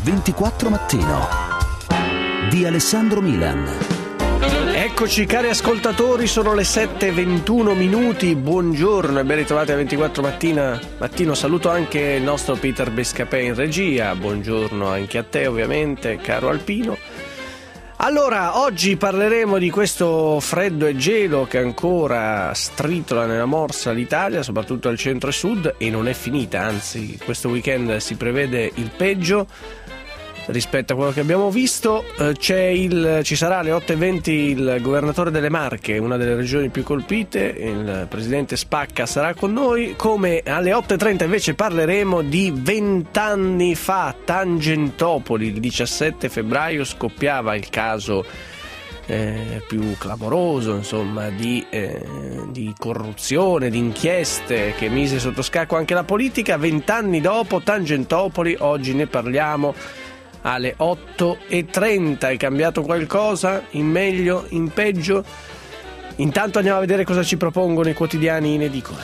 24 Mattino di Alessandro Milan. Eccoci cari ascoltatori, sono le 7:21. Buongiorno e ben ritrovati a 24 Mattino. Saluto anche il nostro Peter Bescapè in regia. Buongiorno anche a te ovviamente, caro Alpino. Allora, oggi parleremo di questo freddo e gelo che ancora stritola nella morsa l'Italia, soprattutto al centro e sud, e non è finita, anzi questo weekend si prevede il peggio rispetto a quello che abbiamo visto. Ci sarà alle 8:20 il governatore delle Marche, una delle regioni più colpite, il presidente Spacca sarà con noi. Come alle 8:30 invece parleremo di 20 anni fa, Tangentopoli, il 17 febbraio scoppiava il caso più clamoroso, insomma, di corruzione, di inchieste che mise sotto scacco anche la politica. 20 anni dopo, Tangentopoli, oggi ne parliamo alle 8:30. È cambiato qualcosa? In meglio? In peggio? Intanto andiamo a vedere cosa ci propongono i quotidiani in edicola.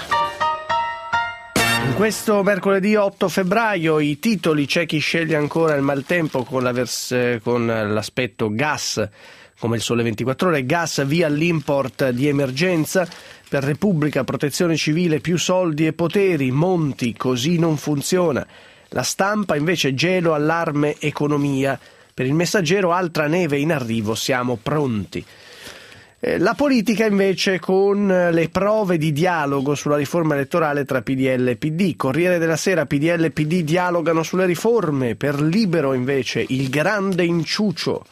In questo mercoledì 8 febbraio i titoli: c'è chi sceglie ancora il maltempo con l'aspetto gas, come il Sole 24 Ore, gas via l'import di emergenza, per Repubblica Protezione Civile più soldi e poteri, Monti così non funziona. La Stampa invece gelo, allarme, economia. Per il Messaggero altra neve in arrivo, siamo pronti. La politica invece con le prove di dialogo sulla riforma elettorale tra PDL e PD. Corriere della Sera, PDL e PD dialogano sulle riforme. Per Libero invece il grande inciucio.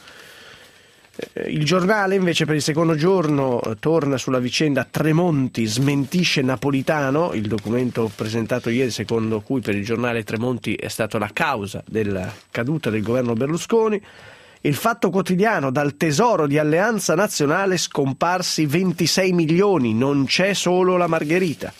Il Giornale invece per il secondo giorno torna sulla vicenda Tremonti smentisce Napolitano, il documento presentato ieri secondo cui per il giornale Tremonti è stata la causa della caduta del governo Berlusconi. Il Fatto Quotidiano: dal tesoro di Alleanza Nazionale scomparsi 26 milioni, non c'è solo la Margherita.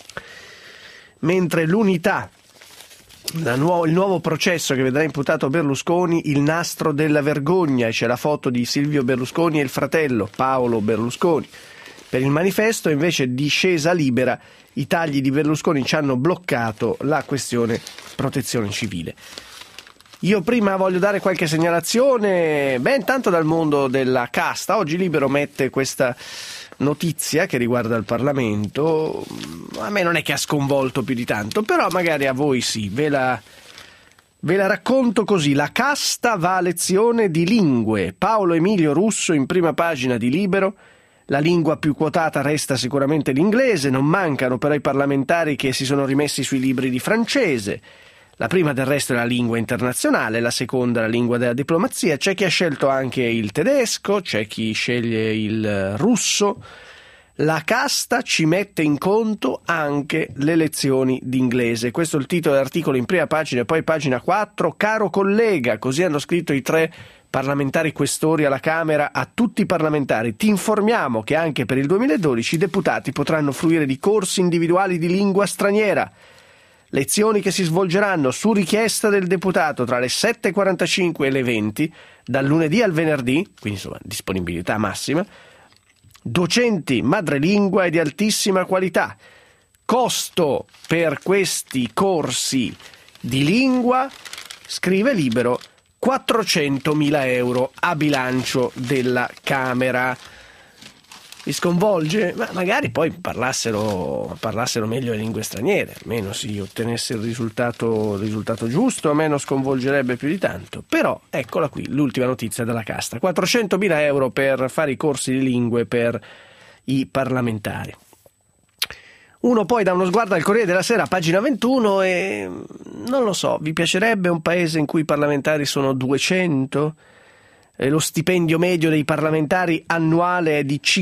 Mentre l'Unità: il nuovo processo che vedrà imputato Berlusconi, il nastro della vergogna, e c'è la foto di Silvio Berlusconi e il fratello Paolo Berlusconi. Per il Manifesto invece discesa libera, i tagli di Berlusconi ci hanno bloccato la questione protezione civile. Io prima voglio dare qualche segnalazione, intanto dal mondo della casta. Oggi Libero mette questa notizia che riguarda il Parlamento. A me non è che ha sconvolto più di tanto, però magari a voi sì. Ve la racconto così: la casta va a lezione di lingue. Paolo Emilio Russo in prima pagina di Libero. La lingua più quotata resta sicuramente l'inglese, non mancano però i parlamentari che si sono rimessi sui libri di francese. La prima del resto è la lingua internazionale, la seconda la lingua della diplomazia. C'è chi ha scelto anche il tedesco, c'è chi sceglie il russo. La casta ci mette in conto anche le lezioni d'inglese. Questo è il titolo dell'articolo in prima pagina e poi pagina 4. Caro collega, così hanno scritto i 3 parlamentari questori alla Camera a tutti i parlamentari. Ti informiamo che anche per il 2012 i deputati potranno fruire di corsi individuali di lingua straniera. Lezioni che si svolgeranno su richiesta del deputato tra le 7:45 e le 20, dal lunedì al venerdì, quindi insomma disponibilità massima. Docenti madrelingua e di altissima qualità. Costo per questi corsi di lingua, scrive Libero, 400.000 euro a bilancio della Camera. Mi sconvolge? Ma magari poi parlassero meglio le lingue straniere, almeno si ottenesse il risultato giusto, a me non sconvolgerebbe più di tanto. Però eccola qui l'ultima notizia della casta: 400.000 euro per fare i corsi di lingue per i parlamentari. Uno poi dà uno sguardo al Corriere della Sera, pagina 21, e non lo so, vi piacerebbe un paese in cui i parlamentari sono 200? Lo stipendio medio dei parlamentari annuale è di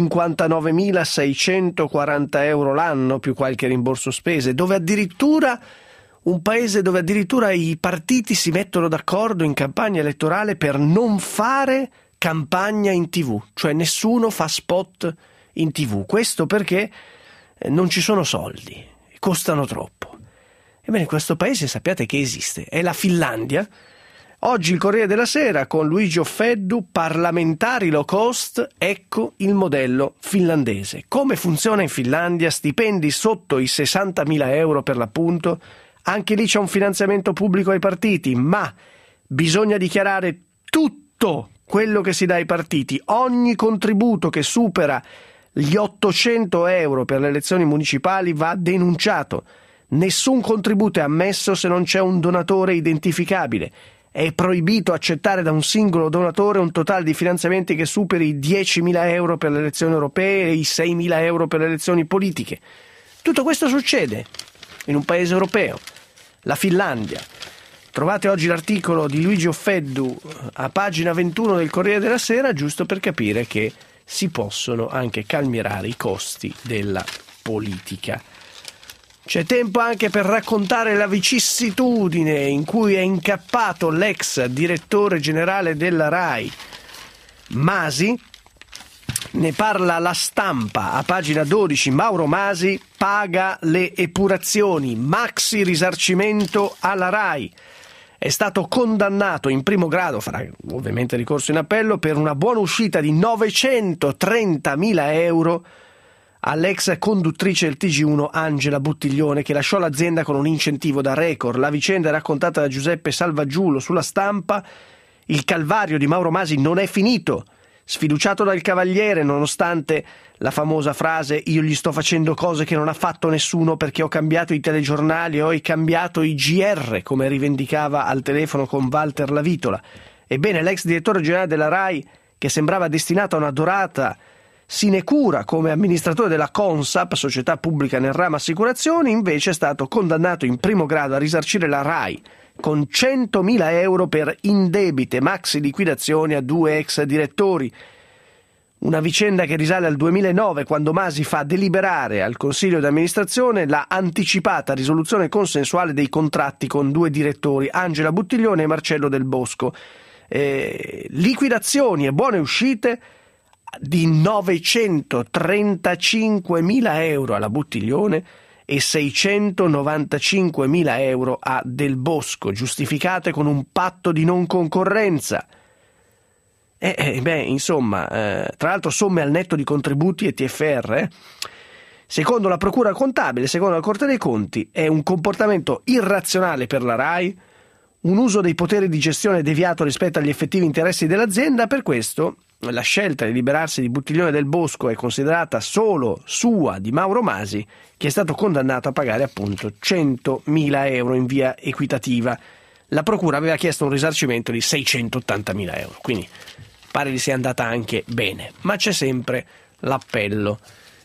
59.640 euro l'anno, più qualche rimborso spese, un paese dove addirittura i partiti si mettono d'accordo in campagna elettorale per non fare campagna in TV, cioè nessuno fa spot in TV. Questo perché non ci sono soldi, costano troppo. Ebbene, questo paese sappiate che esiste, è la Finlandia. Oggi il Corriere della Sera con Luigi Offeddu, parlamentari low cost, ecco il modello finlandese. Come funziona in Finlandia? Stipendi sotto i 60.000 euro per l'appunto, anche lì c'è un finanziamento pubblico ai partiti, ma Bisogna dichiarare tutto quello che si dà ai partiti, ogni contributo che supera gli 800 euro per le elezioni municipali va denunciato. Nessun contributo è ammesso se non c'è un donatore identificabile. È proibito accettare da un singolo donatore un totale di finanziamenti che superi i 10.000 euro per le elezioni europee e i 6.000 euro per le elezioni politiche. Tutto questo succede in un paese europeo, la Finlandia. Trovate oggi l'articolo di Luigi Offeddu a pagina 21 del Corriere della Sera, giusto per capire che si possono anche calmierare i costi della politica. C'è tempo anche per raccontare la vicissitudine in cui è incappato l'ex direttore generale della RAI, Masi. Ne parla La Stampa a pagina 12. Mauro Masi paga le epurazioni, maxi risarcimento alla RAI. È stato condannato in primo grado, farà ovviamente ricorso in appello, per una buona uscita di 930.000 euro all'ex conduttrice del TG1 Angela Buttiglione, che lasciò l'azienda con un incentivo da record. La vicenda è raccontata da Giuseppe Salvaggiulo sulla Stampa. Il calvario di Mauro Masi non è finito. Sfiduciato dal Cavaliere, nonostante la famosa frase «io gli sto facendo cose che non ha fatto nessuno perché ho cambiato i telegiornali, ho cambiato i GR», come rivendicava al telefono con Walter Lavitola. Ebbene, l'ex direttore generale della RAI, che sembrava destinato a una dorata sinecura come amministratore della Consap, società pubblica nel ramo assicurazioni, invece è stato condannato in primo grado a risarcire la RAI con 100.000 euro per indebite maxi liquidazioni a due ex direttori. Una vicenda che risale al 2009, quando Masi fa deliberare al Consiglio di amministrazione la anticipata risoluzione consensuale dei contratti con due direttori, Angela Buttiglione e Marcello Del Bosco. Liquidazioni e buone uscite di 935.000 euro alla Buttiglione e 695.000 euro a Del Bosco, giustificate con un patto di non concorrenza. Insomma, tra l'altro somme al netto di contributi e TFR. Secondo la Procura Contabile, secondo la Corte dei Conti, è un comportamento irrazionale per la RAI, un uso dei poteri di gestione deviato rispetto agli effettivi interessi dell'azienda. Per questo la scelta di liberarsi di Buttiglione Del Bosco è considerata solo sua, di Mauro Masi, che è stato condannato a pagare appunto 100.000 euro in via equitativa. La procura aveva chiesto un risarcimento di 680.000 euro, quindi pare gli sia andata anche bene, ma c'è sempre l'appello.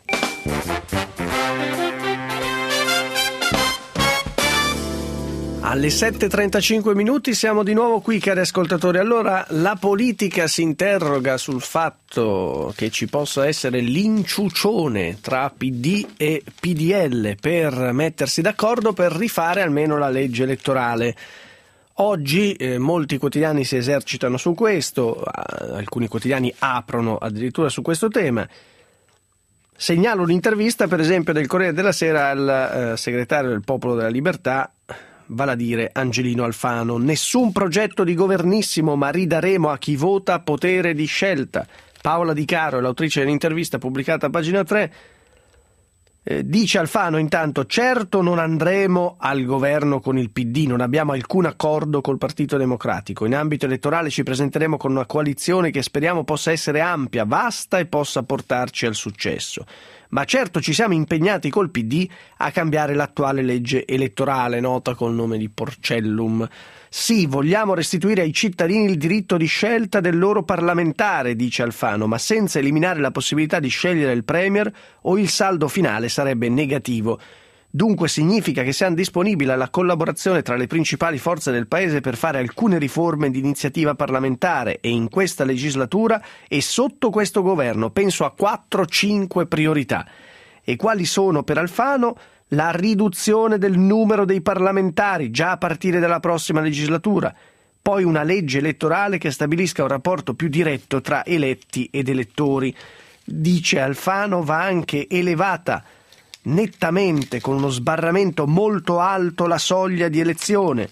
Alle 7:35 minuti siamo di nuovo qui, cari ascoltatori. Allora, la politica si interroga sul fatto che ci possa essere l'inciucione tra PD e PDL per mettersi d'accordo per rifare almeno la legge elettorale. Oggi molti quotidiani si esercitano su questo, alcuni quotidiani aprono addirittura su questo tema. Segnalo un'intervista, per esempio, del Corriere della Sera al segretario del Popolo della Libertà, vale a dire Angelino Alfano. Nessun progetto di governissimo, ma ridaremo a chi vota potere di scelta. Paola Di Caro è l'autrice dell'intervista pubblicata a pagina 3. Dice Alfano intanto: certo non andremo al governo con il PD, non abbiamo alcun accordo col Partito Democratico. In ambito elettorale ci presenteremo con una coalizione che speriamo possa essere ampia, vasta e possa portarci al successo. Ma certo ci siamo impegnati col PD a cambiare l'attuale legge elettorale, nota col nome di Porcellum. Sì, vogliamo restituire ai cittadini il diritto di scelta del loro parlamentare, dice Alfano, ma senza eliminare la possibilità di scegliere il premier o il saldo finale sarebbe negativo. Dunque significa che siamo disponibili alla collaborazione tra le principali forze del Paese per fare alcune riforme di iniziativa parlamentare e in questa legislatura e sotto questo governo. Penso a 4-5 priorità. E quali sono per Alfano? La riduzione del numero dei parlamentari già a partire dalla prossima legislatura, poi una legge elettorale che stabilisca un rapporto più diretto tra eletti ed elettori. Dice Alfano, va anche elevata nettamente, con uno sbarramento molto alto, la soglia di elezione.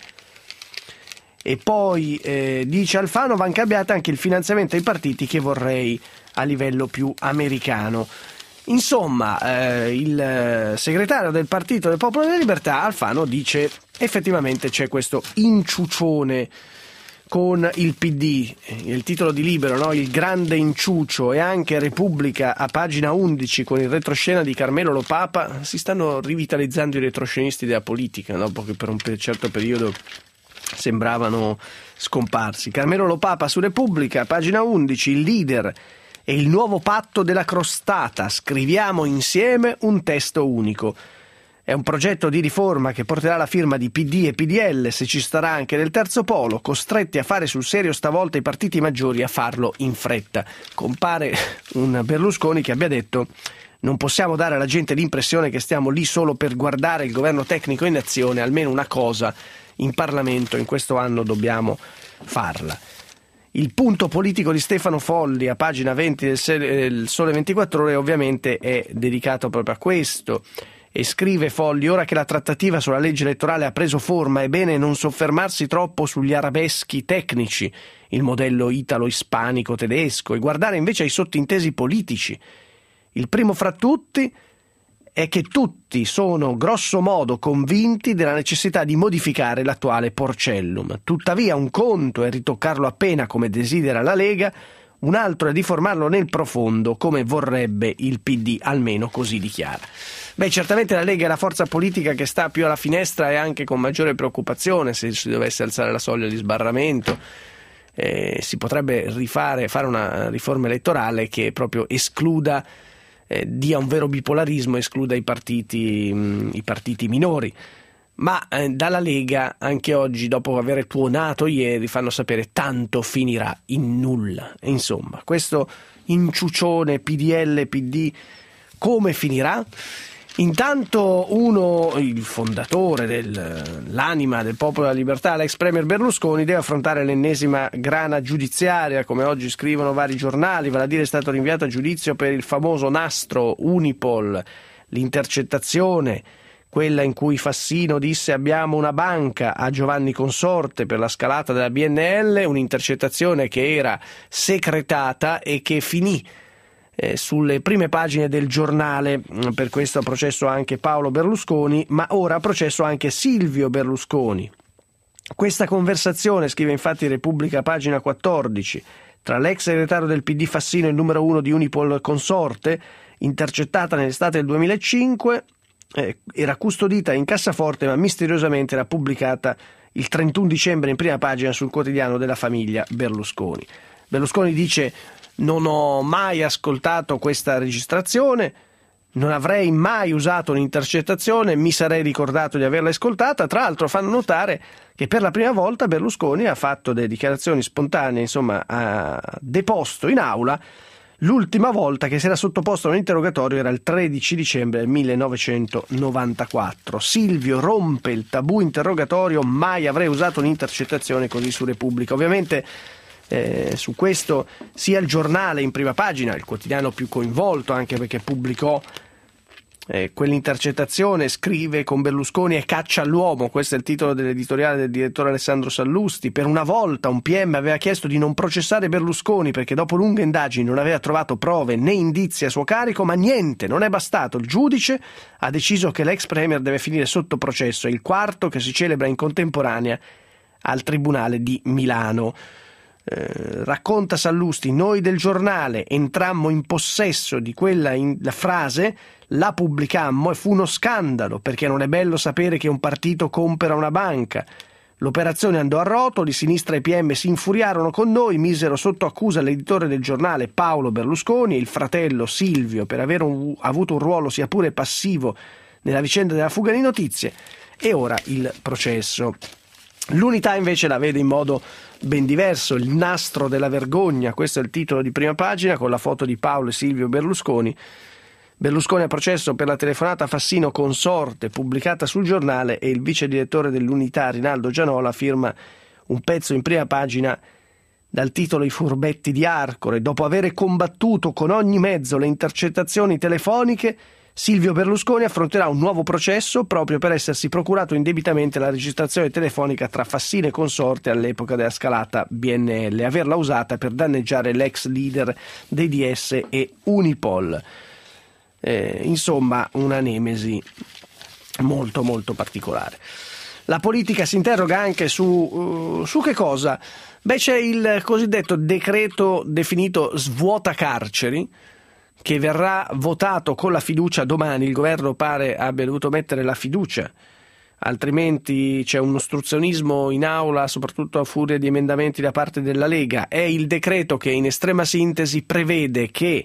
E poi, dice Alfano, va cambiata anche il finanziamento ai partiti, che vorrei a livello più americano. Insomma, il segretario del Partito del Popolo della Libertà, Alfano, dice effettivamente c'è questo inciucione con il PD, il titolo di Libero, no? Il grande inciucio, e anche Repubblica a pagina 11 con il retroscena di Carmelo Lo Papa. Si stanno rivitalizzando i retroscenisti della politica, dopo che per un certo periodo sembravano scomparsi. Carmelo Lo Papa su Repubblica, pagina 11, il leader e il nuovo patto della crostata, scriviamo insieme un testo unico. È un progetto di riforma che porterà la firma di PD e PDL, se ci starà anche del terzo polo, costretti a fare sul serio stavolta i partiti maggiori a farlo in fretta. Compare un Berlusconi che abbia detto: non possiamo dare alla gente l'impressione che stiamo lì solo per guardare il governo tecnico in azione, almeno una cosa in Parlamento in questo anno dobbiamo farla. Il punto politico di Stefano Folli a pagina 20 del Sole 24 Ore ovviamente è dedicato proprio a questo. E scrive Folli: ora che la trattativa sulla legge elettorale ha preso forma è bene non soffermarsi troppo sugli arabeschi tecnici, il modello italo-ispanico-tedesco, e guardare invece ai sottintesi politici. Il primo fra tutti è che tutti sono grosso modo convinti della necessità di modificare l'attuale Porcellum. Tuttavia un conto è ritoccarlo appena come desidera la Lega, un altro è riformarlo nel profondo come vorrebbe il PD, almeno così dichiara. Beh, certamente la Lega è la forza politica che sta più alla finestra e anche con maggiore preoccupazione se si dovesse alzare la soglia di sbarramento. Si potrebbe fare una riforma elettorale che proprio escluda, dia un vero bipolarismo, escluda i partiti minori. Ma dalla Lega anche oggi, dopo aver tuonato ieri, fanno sapere tanto finirà in nulla. E insomma, questo inciucione PDL, PD, come finirà? Intanto il fondatore l'anima del Popolo della Libertà, l'ex premier Berlusconi, deve affrontare l'ennesima grana giudiziaria, come oggi scrivono vari giornali, vale a dire è stato rinviato a giudizio per il famoso nastro Unipol, l'intercettazione, quella in cui Fassino disse abbiamo una banca a Giovanni Consorte per la scalata della BNL, un'intercettazione che era secretata e che finì sulle prime pagine del giornale. Per questo ha processo anche Paolo Berlusconi, ma ora ha processo anche Silvio Berlusconi. Questa conversazione, scrive infatti Repubblica pagina 14, tra l'ex segretario del PD Fassino e il numero 1 di Unipol Consorte, intercettata nell'estate del 2005, era custodita in cassaforte ma misteriosamente era pubblicata il 31 dicembre in prima pagina sul quotidiano della famiglia Berlusconi. Berlusconi dice: non ho mai ascoltato questa registrazione, non avrei mai usato un'intercettazione, mi sarei ricordato di averla ascoltata. Tra l'altro fanno notare che per la prima volta Berlusconi ha fatto delle dichiarazioni spontanee, insomma ha deposto in aula. L'ultima volta che si era sottoposto a un interrogatorio era il 13 dicembre del 1994. Silvio rompe il tabù interrogatorio, mai avrei usato un'intercettazione, così su Repubblica. Ovviamente su questo sia il giornale in prima pagina, il quotidiano più coinvolto anche perché pubblicò quell'intercettazione, scrive con Berlusconi e caccia all'uomo, questo è il titolo dell'editoriale del direttore Alessandro Sallusti. Per una volta un PM aveva chiesto di non processare Berlusconi perché dopo lunghe indagini non aveva trovato prove né indizi a suo carico, ma niente, non è bastato. Il giudice ha deciso che l'ex premier deve finire sotto processo, è il quarto che si celebra in contemporanea al Tribunale di Milano. Racconta Sallusti: noi del giornale entrammo in possesso di quella la frase, la pubblicammo e fu uno scandalo perché non è bello sapere che un partito compera una banca. L'operazione andò a rotoli, sinistra e PM si infuriarono con noi, misero sotto accusa l'editore del giornale Paolo Berlusconi e il fratello Silvio per aver avuto un ruolo sia pure passivo nella vicenda della fuga di notizie, e ora il processo. L'Unità invece la vede in modo ben diverso, il nastro della vergogna, questo è il titolo di prima pagina con la foto di Paolo e Silvio Berlusconi. Berlusconi a processo per la telefonata Fassino Consorte pubblicata sul giornale, e il vice direttore dell'Unità Rinaldo Gianola firma un pezzo in prima pagina dal titolo I furbetti di Arcore. Dopo aver combattuto con ogni mezzo le intercettazioni telefoniche, Silvio Berlusconi affronterà un nuovo processo proprio per essersi procurato indebitamente la registrazione telefonica tra Fassino e Consorte all'epoca della scalata BNL e averla usata per danneggiare l'ex leader dei DS e Unipol. Insomma, una nemesi molto molto particolare. la politica si interroga anche su che cosa? Beh, c'è il cosiddetto decreto definito svuota carceri, che verrà votato con la fiducia domani. Il governo pare abbia dovuto mettere la fiducia, altrimenti c'è un ostruzionismo in aula, soprattutto a furia di emendamenti da parte della Lega. È il decreto che in estrema sintesi prevede che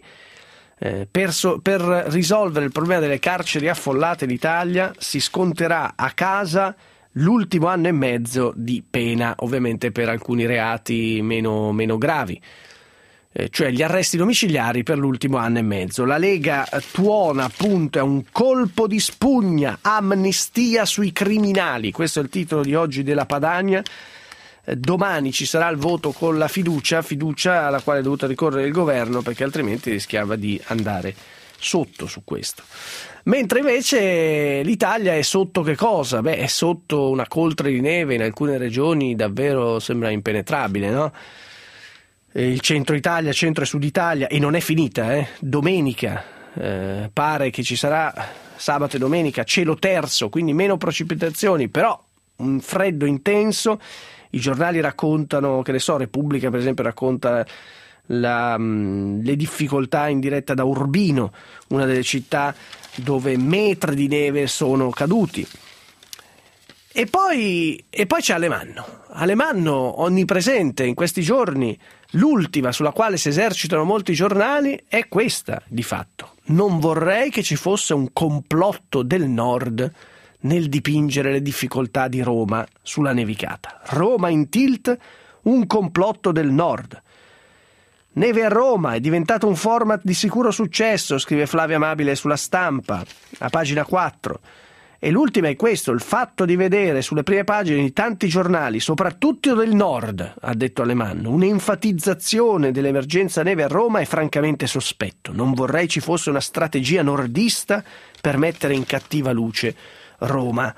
per risolvere il problema delle carceri affollate in Italia si sconterà a casa l'ultimo anno e mezzo di pena, ovviamente per alcuni reati meno gravi, cioè gli arresti domiciliari per l'ultimo anno e mezzo. La Lega tuona appunto a un colpo di spugna, amnistia sui criminali, questo è il titolo di oggi della Padania. Domani ci sarà il voto con la fiducia alla quale è dovuto ricorrere il governo, perché altrimenti rischiava di andare sotto su questo. Mentre invece l'Italia è sotto che cosa? Beh, è sotto una coltre di neve, in alcune regioni davvero sembra impenetrabile, no? Il centro Italia, centro e sud Italia, e non è finita, domenica pare che ci sarà, sabato e domenica, cielo terzo, quindi meno precipitazioni, però un freddo intenso. I giornali raccontano, che ne so, Repubblica per esempio racconta le difficoltà in diretta da Urbino, una delle città dove metri di neve sono caduti. E poi c'è Alemanno onnipresente in questi giorni. L'ultima sulla quale si esercitano molti giornali è questa, di fatto. Non vorrei che ci fosse un complotto del Nord nel dipingere le difficoltà di Roma sulla nevicata. Roma in tilt, un complotto del Nord. Neve a Roma è diventato un format di sicuro successo, scrive Flavia Amabile sulla Stampa, a pagina 4. E l'ultima è questo: il fatto di vedere sulle prime pagine di tanti giornali, soprattutto del Nord, ha detto Alemanno, un'enfatizzazione dell'emergenza neve a Roma è francamente sospetto. Non vorrei ci fosse una strategia nordista per mettere in cattiva luce Roma.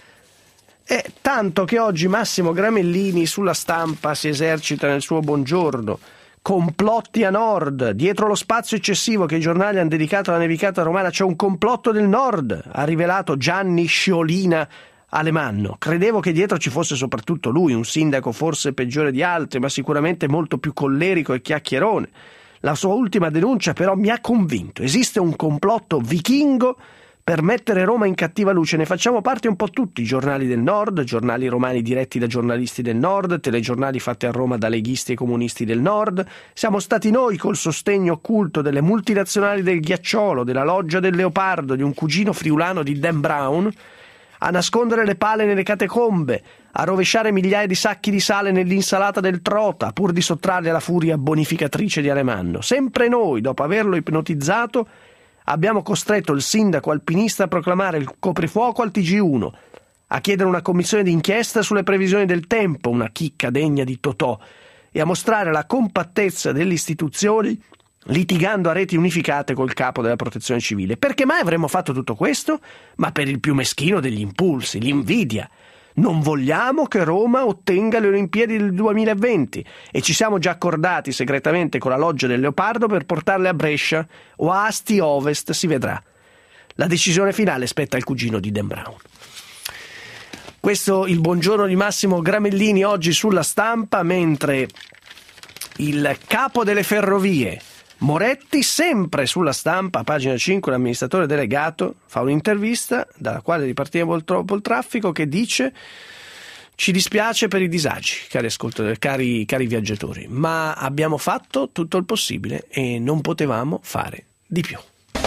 Tanto che oggi Massimo Gramellini sulla Stampa si esercita nel suo buongiorno. Complotti a nord, dietro lo spazio eccessivo che i giornali hanno dedicato alla nevicata romana c'è un complotto del Nord, ha rivelato Gianni Sciolina Alemanno. Credevo che dietro ci fosse soprattutto lui, un sindaco forse peggiore di altri, ma sicuramente molto più collerico e chiacchierone. La sua ultima denuncia però mi ha convinto. Esiste un complotto vichingo per mettere Roma in cattiva luce. Ne facciamo parte un po' tutti, giornali del Nord, giornali romani diretti da giornalisti del Nord, telegiornali fatti a Roma da leghisti e comunisti del Nord. Siamo stati noi, col sostegno occulto delle multinazionali del ghiacciolo, della loggia del leopardo, di un cugino friulano di Dan Brown, a nascondere le pale nelle catacombe, a rovesciare migliaia di sacchi di sale nell'insalata del Trota, pur di sottrarli alla furia bonificatrice di Alemanno. Sempre noi, dopo averlo ipnotizzato, abbiamo costretto il sindaco alpinista a proclamare il coprifuoco al TG1, a chiedere una commissione d'inchiesta sulle previsioni del tempo, una chicca degna di Totò, e a mostrare la compattezza delle istituzioni litigando a reti unificate col capo della protezione civile. Perché mai avremmo fatto tutto questo? Ma per il più meschino degli impulsi, l'invidia. Non vogliamo che Roma ottenga le Olimpiadi del 2020 e ci siamo già accordati segretamente con la loggia del Leopardo per portarle a Brescia o a Asti Ovest, si vedrà. La decisione finale spetta al cugino di Dan Brown. Questo il buongiorno di Massimo Gramellini oggi sulla Stampa, mentre il capo delle ferrovie Moretti, sempre sulla Stampa, a pagina 5, l'amministratore delegato, fa un'intervista dalla quale ripartiva troppo il traffico, che dice: ci dispiace per i disagi, cari viaggiatori, ma abbiamo fatto tutto il possibile e non potevamo fare di più.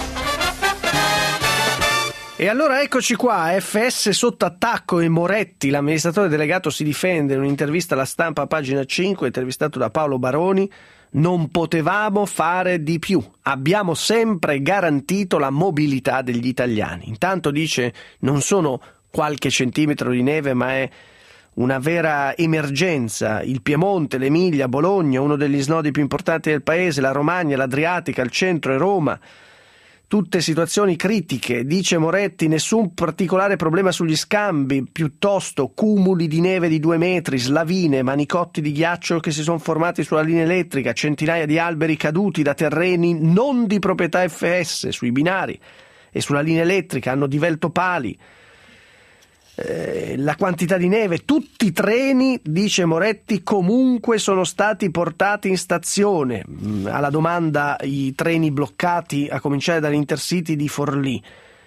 E allora eccoci qua, FS sotto attacco e Moretti, l'amministratore delegato, si difende in un'intervista alla Stampa a pagina 5, intervistato da Paolo Baroni. Non potevamo fare di più, abbiamo sempre garantito la mobilità degli italiani. Intanto dice: non sono qualche centimetro di neve, ma è una vera emergenza. Il Piemonte, l'Emilia, Bologna, uno degli snodi più importanti del paese, la Romagna, l'Adriatica, il centro e Roma. Tutte situazioni critiche, dice Moretti, nessun particolare problema sugli scambi, piuttosto cumuli di neve di 2 metri, slavine, manicotti di ghiaccio che si sono formati sulla linea elettrica, centinaia di alberi caduti da terreni non di proprietà FS sui binari e sulla linea elettrica hanno divelto pali. la quantità di neve, tutti i treni, dice Moretti, comunque sono stati portati in stazione. Alla domanda i treni bloccati, a cominciare dall'Intercity di Forlì.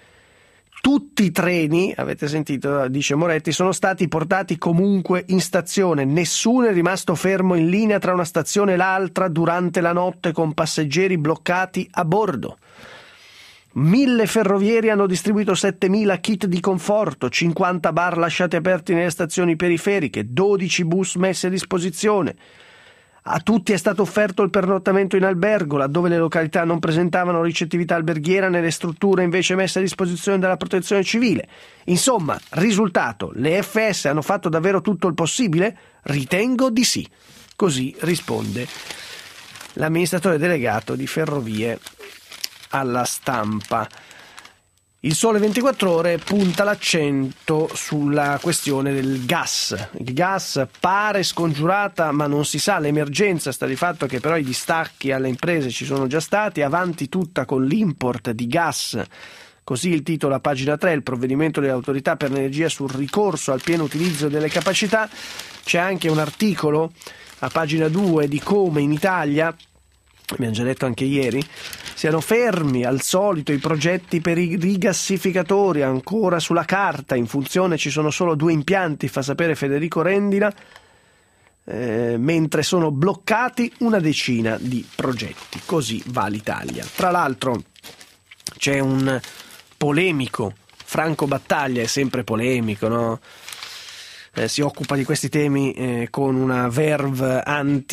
Tutti i treni, avete sentito, dice Moretti, sono stati portati comunque in stazione. Nessuno è rimasto fermo in linea tra una stazione e l'altra durante la notte con passeggeri bloccati a bordo. 1.000 ferrovieri hanno distribuito 7.000 kit di conforto, 50 bar lasciati aperti nelle stazioni periferiche, 12 bus messi a disposizione. A tutti è stato offerto il pernottamento in albergo, laddove le località non presentavano ricettività alberghiera nelle strutture invece messe a disposizione dalla Protezione Civile. Insomma, risultato, le FS hanno fatto davvero tutto il possibile? Ritengo di sì. Così risponde l'amministratore delegato di Ferrovie alla Stampa. Il Sole 24 Ore punta l'accento sulla questione del gas. Il gas pare scongiurata, ma non si sa. L'emergenza sta di fatto che però i distacchi alle imprese ci sono già stati. Avanti tutta con l'import di gas. Così il titolo a pagina 3, il provvedimento delle autorità per l'energia sul ricorso al pieno utilizzo delle capacità. C'è anche un articolo a pagina 2 di come in Italia, abbiamo già detto anche ieri, siano fermi al solito i progetti per i rigassificatori, ancora sulla carta, in funzione ci sono solo 2 impianti, fa sapere Federico Rendina, mentre sono bloccati una decina di progetti. Così va l'Italia. Tra l'altro c'è un polemico, Franco Battaglia è sempre polemico, no? Si occupa di questi temi con una verve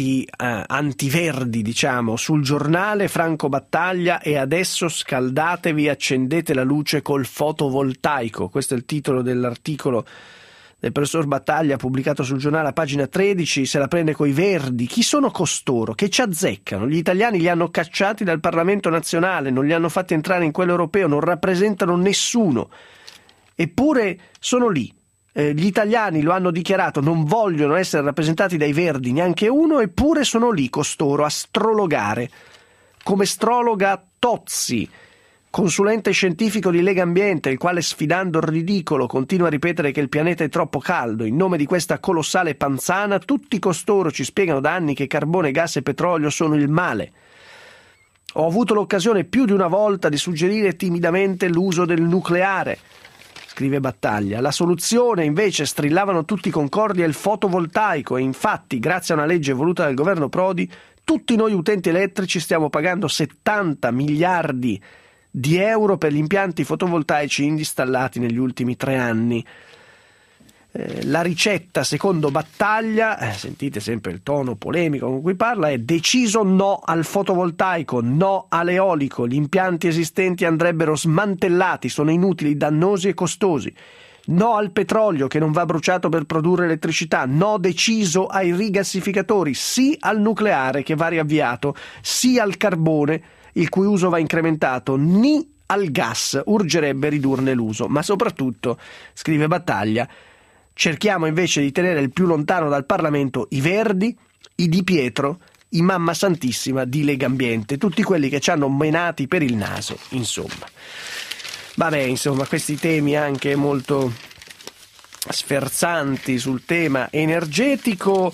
antiverdi, diciamo. Sul Giornale Franco Battaglia: e adesso scaldatevi, accendete la luce col fotovoltaico. Questo è il titolo dell'articolo del professor Battaglia pubblicato sul Giornale a pagina 13. Se la prende coi verdi. Chi sono costoro? Che ci azzeccano? Gli italiani li hanno cacciati dal Parlamento nazionale, non li hanno fatti entrare in quello europeo, non rappresentano nessuno, eppure sono lì. Gli italiani lo hanno dichiarato, non vogliono essere rappresentati dai verdi neanche uno, eppure sono lì costoro a strologare. Come strologa Tozzi, consulente scientifico di Lega Ambiente, il quale, sfidando il ridicolo, continua a ripetere che il pianeta è troppo caldo. In nome di questa colossale panzana, tutti costoro ci spiegano da anni che carbone, gas e petrolio sono il male. Ho avuto l'occasione più di una volta di suggerire timidamente l'uso del nucleare, scrive Battaglia. La soluzione, invece, strillavano tutti concordi, è il fotovoltaico, e infatti, grazie a una legge voluta dal governo Prodi, tutti noi utenti elettrici stiamo pagando 70 miliardi di euro per gli impianti fotovoltaici installati negli ultimi 3 anni. La ricetta, secondo Battaglia, sentite sempre il tono polemico con cui parla, è deciso no al fotovoltaico, no all'eolico, gli impianti esistenti andrebbero smantellati, sono inutili, dannosi e costosi. No al petrolio che non va bruciato per produrre elettricità, no deciso ai rigassificatori, sì al nucleare che va riavviato, sì al carbone il cui uso va incrementato, ni al gas, urgerebbe ridurne l'uso, ma soprattutto, scrive Battaglia, cerchiamo invece di tenere il più lontano dal Parlamento i Verdi, i Di Pietro, i Mamma Santissima di Lega Ambiente, tutti quelli che ci hanno menati per il naso, insomma. Vabbè, insomma, questi temi anche molto sferzanti sul tema energetico.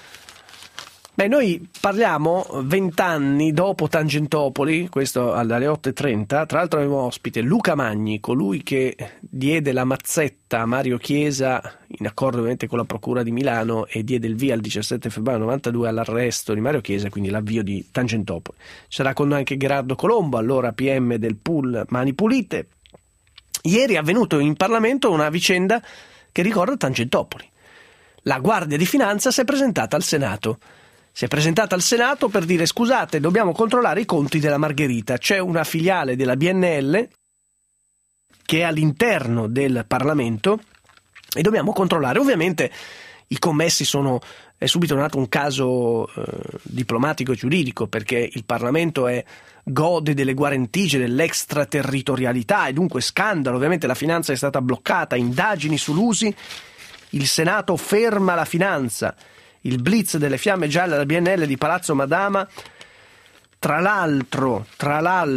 Beh, noi parliamo 20 anni dopo Tangentopoli, questo alle 8:30, tra l'altro abbiamo ospite Luca Magni, colui che diede la mazzetta a Mario Chiesa, in accordo ovviamente con la Procura di Milano, e diede il via il 17 febbraio 92 all'arresto di Mario Chiesa, quindi l'avvio di Tangentopoli. Sarà con noi anche Gerardo Colombo, allora PM del pool Mani Pulite. Ieri è avvenuto in Parlamento una vicenda che ricorda Tangentopoli. La Guardia di Finanza si è presentata al Senato. Si è presentata al Senato per dire: scusate, dobbiamo controllare i conti della Margherita. C'è una filiale della BNL che è all'interno del Parlamento e dobbiamo controllare. Ovviamente i commessi è subito nato un caso diplomatico e giuridico, perché il Parlamento gode delle guarentigie dell'extraterritorialità e dunque scandalo. Ovviamente la finanza è stata bloccata, indagini sull'USI, il Senato ferma la finanza. Il blitz delle fiamme gialle alla BNL di Palazzo Madama. Tra l'altro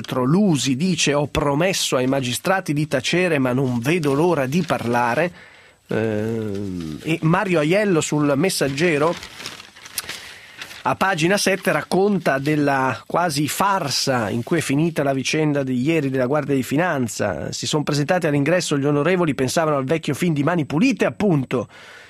l'USI dice: ho promesso ai magistrati di tacere ma non vedo l'ora di parlare. E Mario Aiello sul Messaggero a pagina 7 racconta della quasi farsa in cui è finita la vicenda di ieri della Guardia di Finanza. Si sono presentati all'ingresso gli onorevoli, pensavano al vecchio film di Mani Pulite, appunto,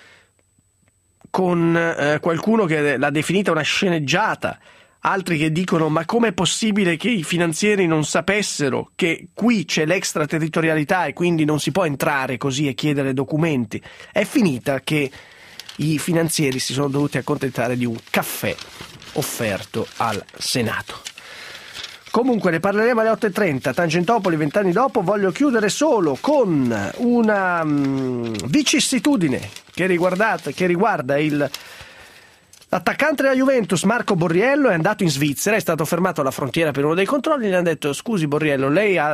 con qualcuno che l'ha definita una sceneggiata, altri che dicono ma com'è possibile che i finanzieri non sapessero che qui c'è l'extraterritorialità e quindi non si può entrare così e chiedere documenti. È finita che i finanzieri si sono dovuti accontentare di un caffè offerto al Senato. Comunque ne parleremo alle 8.30, Tangentopoli 20 anni dopo. Voglio chiudere solo con una vicissitudine che riguarda l'attaccante della Juventus Marco Borriello. È andato in Svizzera, è stato fermato alla frontiera per uno dei controlli, gli hanno detto scusi Borriello, lei ha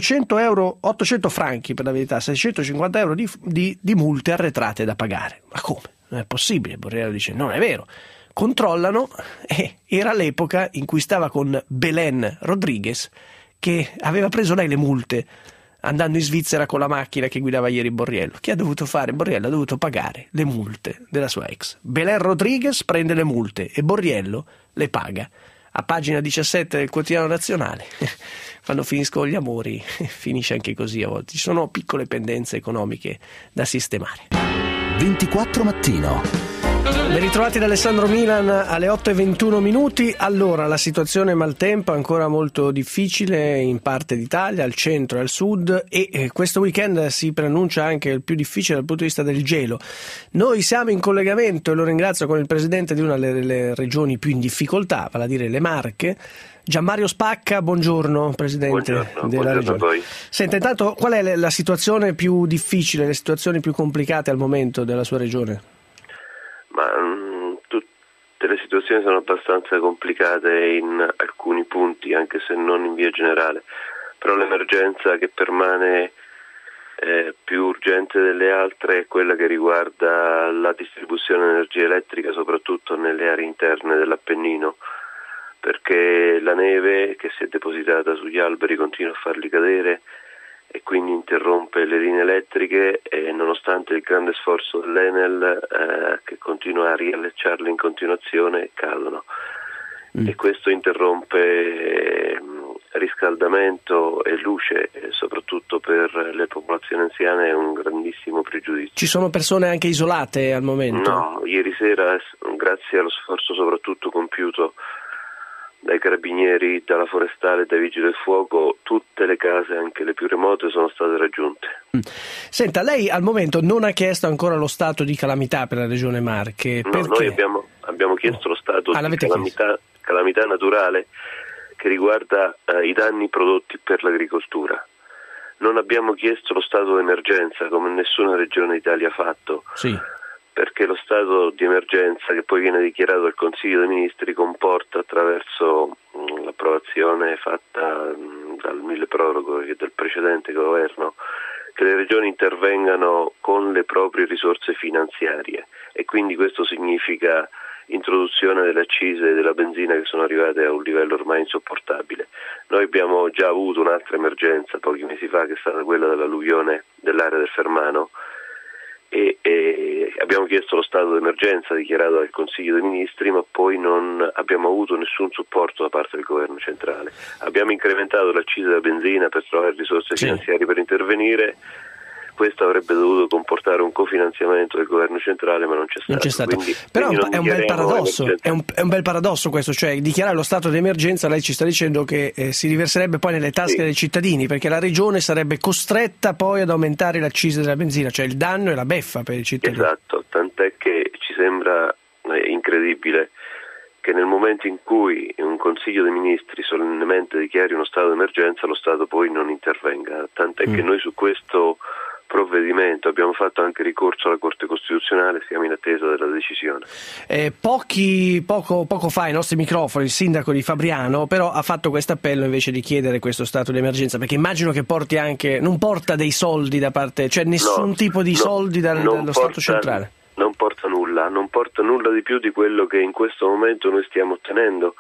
800 franchi per la verità, 650 euro di multe arretrate da pagare. Ma come? Non è possibile. Borriello dice non è vero. Controllano e era l'epoca in cui stava con Belen Rodriguez, che aveva preso lei le multe andando in Svizzera con la macchina che guidava ieri Borriello. Che ha dovuto fare? Borriello ha dovuto pagare le multe della sua ex. Belen Rodriguez prende le multe e Borriello le paga. A pagina 17 del Quotidiano Nazionale, quando finiscono gli amori, finisce anche così a volte. Ci sono piccole pendenze economiche da sistemare. 24 Mattino. Ben ritrovati da Alessandro Milan alle 8.21 minuti. Allora, la situazione maltempo è ancora molto difficile in parte d'Italia, al centro e al sud, e questo weekend si preannuncia anche il più difficile dal punto di vista del gelo. Noi siamo in collegamento, e lo ringrazio, con il presidente di una delle regioni più in difficoltà, vale a dire le Marche, Gianmario Spacca. Buongiorno Presidente della Regione. A voi. Senta, intanto qual è la situazione più difficile, le situazioni più complicate al momento della sua regione? Ma tutte le situazioni sono abbastanza complicate in alcuni punti, anche se non in via generale, però l'emergenza che permane più urgente delle altre è quella che riguarda la distribuzione di energia elettrica, soprattutto nelle aree interne dell'Appennino, perché la neve che si è depositata sugli alberi continua a farli cadere e quindi interrompe le linee elettriche, e nonostante il grande sforzo dell'Enel continua a riallacciarle in continuazione, cadono. E questo interrompe riscaldamento e luce, soprattutto per le popolazioni anziane è un grandissimo pregiudizio. Ci sono persone anche isolate al momento? No, ieri sera, grazie allo sforzo soprattutto compiuto dai carabinieri, dalla forestale e dai vigili del fuoco, tutte le case, anche le più remote, sono state raggiunte. Senta, lei al momento non ha chiesto ancora lo stato di calamità per la Regione Marche? No, perché? Noi abbiamo chiesto lo stato di calamità naturale che riguarda i danni prodotti per l'agricoltura. Non abbiamo chiesto lo stato di emergenza, come nessuna regione d'Italia ha fatto. Sì. Perché lo stato di emergenza, che poi viene dichiarato dal Consiglio dei Ministri, comporta, attraverso l'approvazione fatta dal milleproroghe del precedente governo, che le regioni intervengano con le proprie risorse finanziarie, e quindi questo significa introduzione delle accise della benzina che sono arrivate a un livello ormai insopportabile. Noi abbiamo già avuto un'altra emergenza pochi mesi fa, che è stata quella dell'alluvione dell'area del Fermano, e abbiamo chiesto lo stato d'emergenza dichiarato dal Consiglio dei Ministri, ma poi non abbiamo avuto nessun supporto da parte del governo centrale. Abbiamo incrementato l'accisa della benzina per trovare risorse finanziarie per intervenire. Questo avrebbe dovuto comportare un cofinanziamento del governo centrale, ma non c'è stato. Però è un bel paradosso, è un bel paradosso questo, cioè dichiarare lo stato di emergenza. Lei ci sta dicendo che si riverserebbe poi nelle tasche dei cittadini, perché la regione sarebbe costretta poi ad aumentare l'accisa della benzina, cioè il danno e la beffa per i cittadini. Esatto, tant'è che ci sembra incredibile che nel momento in cui un Consiglio dei Ministri solennemente dichiari uno stato di emergenza, lo Stato poi non intervenga, tant'è che noi su questo provvedimento abbiamo fatto anche ricorso alla Corte Costituzionale, siamo in attesa della decisione. Poco fa ai nostri microfoni il sindaco di Fabriano però ha fatto questo appello invece di chiedere questo stato di emergenza, perché immagino che non porta dei soldi da parte, cioè nessun tipo di soldi dallo Stato centrale. Non porta nulla di più di quello che in questo momento noi stiamo ottenendo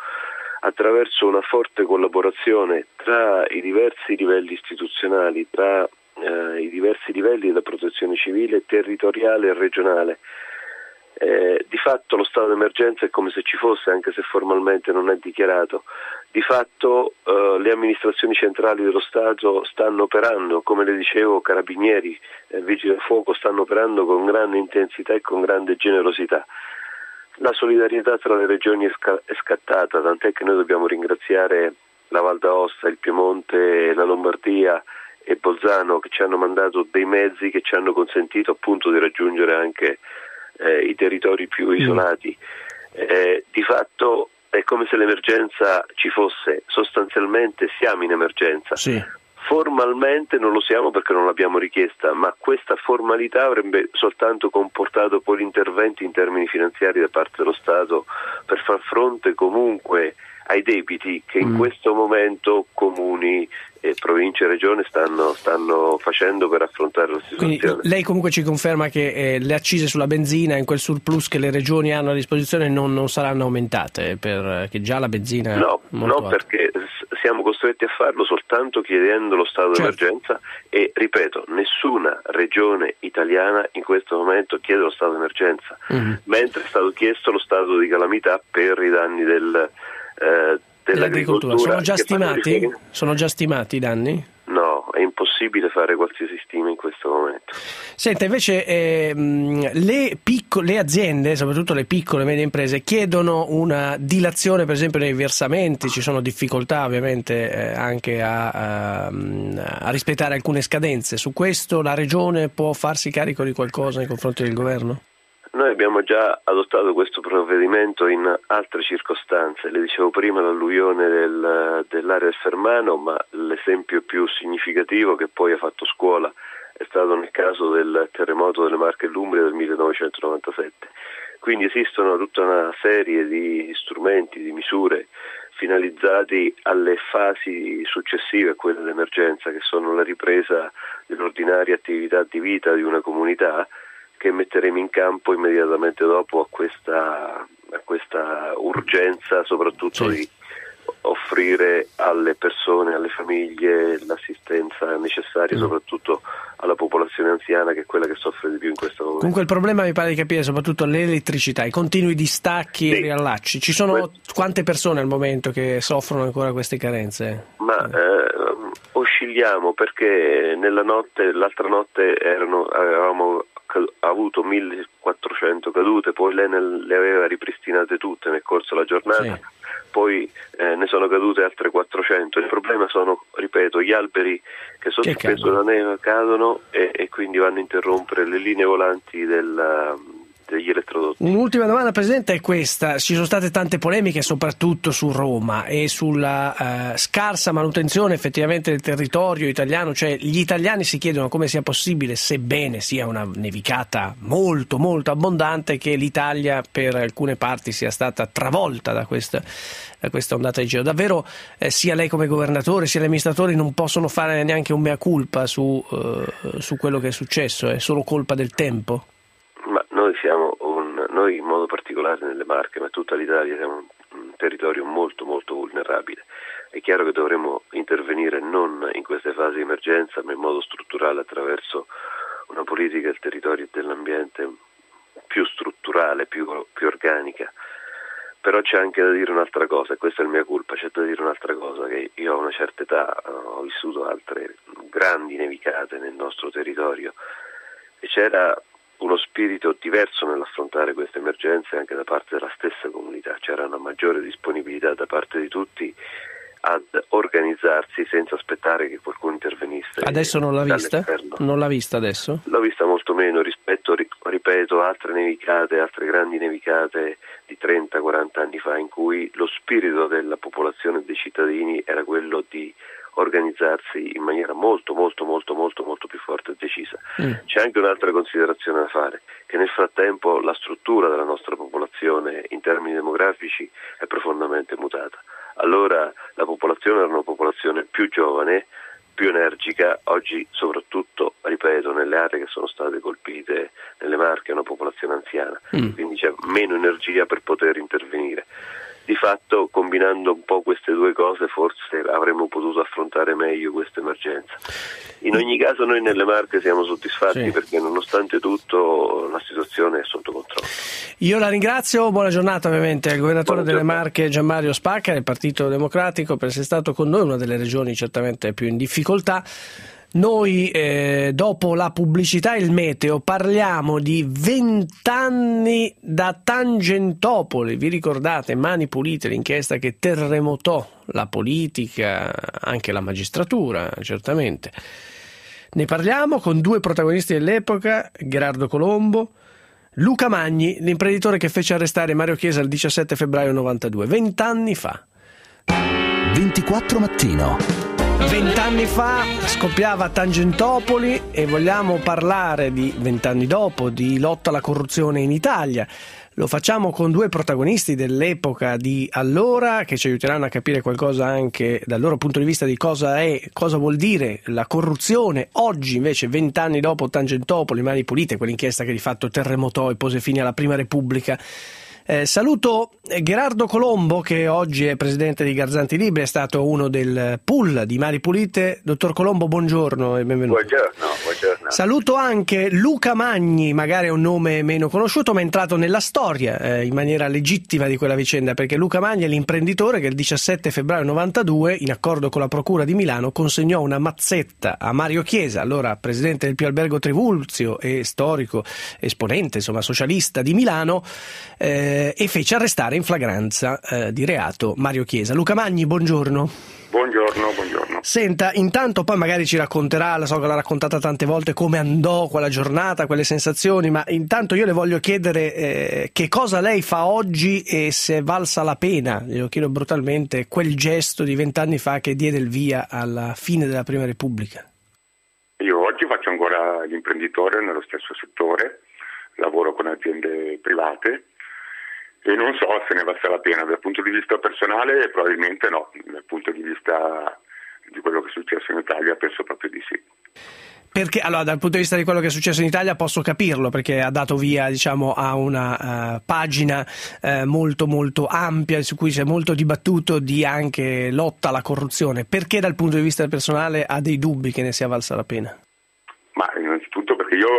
attraverso una forte collaborazione tra i diversi livelli istituzionali, tra i diversi livelli della protezione civile, territoriale e regionale. Di fatto lo stato d'emergenza è come se ci fosse, anche se formalmente non è dichiarato. Di fatto le amministrazioni centrali dello Stato stanno operando, come le dicevo, carabinieri, vigili del fuoco stanno operando con grande intensità e con grande generosità. La solidarietà tra le regioni è scattata, tant'è che noi dobbiamo ringraziare la Val d'Aosta, il Piemonte, la Lombardia e Bolzano, che ci hanno mandato dei mezzi che ci hanno consentito appunto di raggiungere anche i territori più isolati. Di fatto è come se l'emergenza ci fosse, sostanzialmente siamo in emergenza. Sì. Formalmente non lo siamo perché non l'abbiamo richiesta, ma questa formalità avrebbe soltanto comportato poi l'intervento in termini finanziari da parte dello Stato per far fronte comunque ai debiti che in questo momento comuni, province e regione stanno facendo per affrontare la situazione. Quindi lei comunque ci conferma che le accise sulla benzina in quel surplus che le regioni hanno a disposizione non saranno aumentate, perché già la benzina no, è molto alta. Perché siamo costretti a farlo soltanto chiedendo lo stato d'emergenza e, ripeto, nessuna regione italiana in questo momento chiede lo stato d'emergenza, mentre è stato chiesto lo stato di calamità per i danni dell'agricoltura. Sono già stimati i danni? No, è impossibile fare qualsiasi stima in questo momento. Senta, invece le aziende, soprattutto le piccole e medie imprese, chiedono una dilazione per esempio nei versamenti, ci sono difficoltà ovviamente anche a rispettare alcune scadenze. Su questo la Regione può farsi carico di qualcosa nei confronti del Governo? Noi abbiamo già adottato questo provvedimento in altre circostanze, le dicevo prima l'alluvione dell'area del Fermano, ma l'esempio più significativo che poi ha fatto scuola è stato nel caso del terremoto delle Marche e l'Umbria del 1997. Quindi esistono tutta una serie di strumenti, di misure finalizzati alle fasi successive a quelle dell'emergenza, che sono la ripresa dell'ordinaria attività di vita di una comunità, che metteremo in campo immediatamente dopo a questa urgenza, soprattutto di offrire alle persone, alle famiglie l'assistenza necessaria, soprattutto alla popolazione anziana, che è quella che soffre di più in questo momento. Comunque il problema mi pare di capire soprattutto l'elettricità, i continui distacchi e riallacci. Ci sono quante persone al momento che soffrono ancora queste carenze? Ma oscilliamo, perché l'altra notte avevamo avuto 1400 cadute, poi lei le aveva ripristinate tutte nel corso della giornata, poi ne sono cadute altre 400. Il problema sono, ripeto, gli alberi che sotto il peso della neve cadono e quindi vanno a interrompere le linee volanti degli elettrodotti. Un'ultima domanda, Presidente, è questa. Ci sono state tante polemiche soprattutto su Roma e sulla scarsa manutenzione effettivamente del territorio italiano, cioè gli italiani si chiedono come sia possibile, sebbene sia una nevicata molto molto abbondante, che l'Italia per alcune parti sia stata travolta da questa ondata di gelo. Davvero sia lei come governatore sia gli amministratori non possono fare neanche un mea culpa su quello che è successo? È solo colpa del tempo? Ma noi in modo particolare nelle Marche, ma tutta l'Italia, siamo un territorio molto molto vulnerabile. È chiaro che dovremo intervenire non in queste fasi di emergenza, ma in modo strutturale, attraverso una politica del territorio e dell'ambiente più strutturale, più organica. Però c'è anche da dire un'altra cosa, e questa è la mia colpa, c'è da dire un'altra cosa, che io a una certa età ho vissuto altre grandi nevicate nel nostro territorio e c'era uno spirito diverso nell'affrontare queste emergenze anche da parte della stessa comunità. C'era una maggiore disponibilità da parte di tutti ad organizzarsi senza aspettare che qualcuno intervenisse. Adesso non l'ha vista? Non l'ha vista adesso? L'ho vista molto meno rispetto, ripeto, a altre grandi nevicate di 30-40 anni fa, in cui lo spirito della popolazione e dei cittadini era quello di organizzarsi in maniera molto molto molto molto molto più forte e decisa. C'è anche un'altra considerazione da fare, che nel frattempo la struttura della nostra popolazione in termini demografici è profondamente mutata. Allora la popolazione era una popolazione più giovane, più energica. Oggi soprattutto, ripeto, nelle aree che sono state colpite, nelle Marche, è una popolazione anziana, quindi c'è meno energia per poter intervenire. di fatto, combinando un po' queste due cose, forse avremmo potuto affrontare meglio questa emergenza. In ogni caso noi nelle Marche siamo soddisfatti, perché nonostante tutto la situazione è sotto controllo. Io la ringrazio, buona giornata ovviamente al governatore delle Marche Gianmario Spacca del Partito Democratico per essere stato con noi, una delle regioni certamente più in difficoltà. Noi dopo la pubblicità e il meteo parliamo di 20 anni da Tangentopoli. Vi ricordate? Mani Pulite, l'inchiesta che terremotò la politica, anche la magistratura, certamente. Ne parliamo con due protagonisti dell'epoca, Gherardo Colombo, Luca Magni, l'imprenditore che fece arrestare Mario Chiesa il 17 febbraio 92, 20 anni fa. 24 Mattino. 20 anni fa scoppiava a Tangentopoli e vogliamo parlare di 20 anni dopo, di lotta alla corruzione in Italia. Lo facciamo con due protagonisti dell'epoca di allora che ci aiuteranno a capire qualcosa anche dal loro punto di vista di cosa vuol dire la corruzione oggi, invece 20 anni dopo Tangentopoli, Mani Pulite, quell'inchiesta che di fatto terremotò e pose fine alla Prima Repubblica. Saluto Gherardo Colombo, che oggi è presidente di Garzanti Libri, è stato uno del pool di Mani Pulite. Dottor Colombo, buongiorno e benvenuto. Buongiorno. Saluto anche Luca Magni, magari è un nome meno conosciuto ma è entrato nella storia in maniera legittima di quella vicenda, perché Luca Magni è l'imprenditore che il 17 febbraio 92, in accordo con la Procura di Milano, consegnò una mazzetta a Mario Chiesa, allora presidente del Pio Albergo Trivulzio e storico esponente, insomma socialista di Milano, e fece arrestare in flagranza di reato Mario Chiesa. Luca Magni, buongiorno. Buongiorno. Senta, intanto poi magari ci racconterà, so che l'ha raccontata tante volte, come andò quella giornata, quelle sensazioni, ma intanto io le voglio chiedere che cosa lei fa oggi e se è valsa la pena, glielo chiedo brutalmente, quel gesto di 20 anni fa che diede il via alla fine della Prima Repubblica. Io oggi faccio ancora l'imprenditore nello stesso settore, lavoro con aziende private e non so se ne valsa la pena. Dal punto di vista personale probabilmente no, dal punto di vista di quello che è successo in Italia penso proprio di sì. Perché allora dal punto di vista di quello che è successo in Italia posso capirlo, perché ha dato via, diciamo, a una pagina molto molto ampia su cui si è molto dibattuto di anche lotta alla corruzione. Perché dal punto di vista personale ha dei dubbi che ne sia valsa la pena? Ma innanzitutto perché io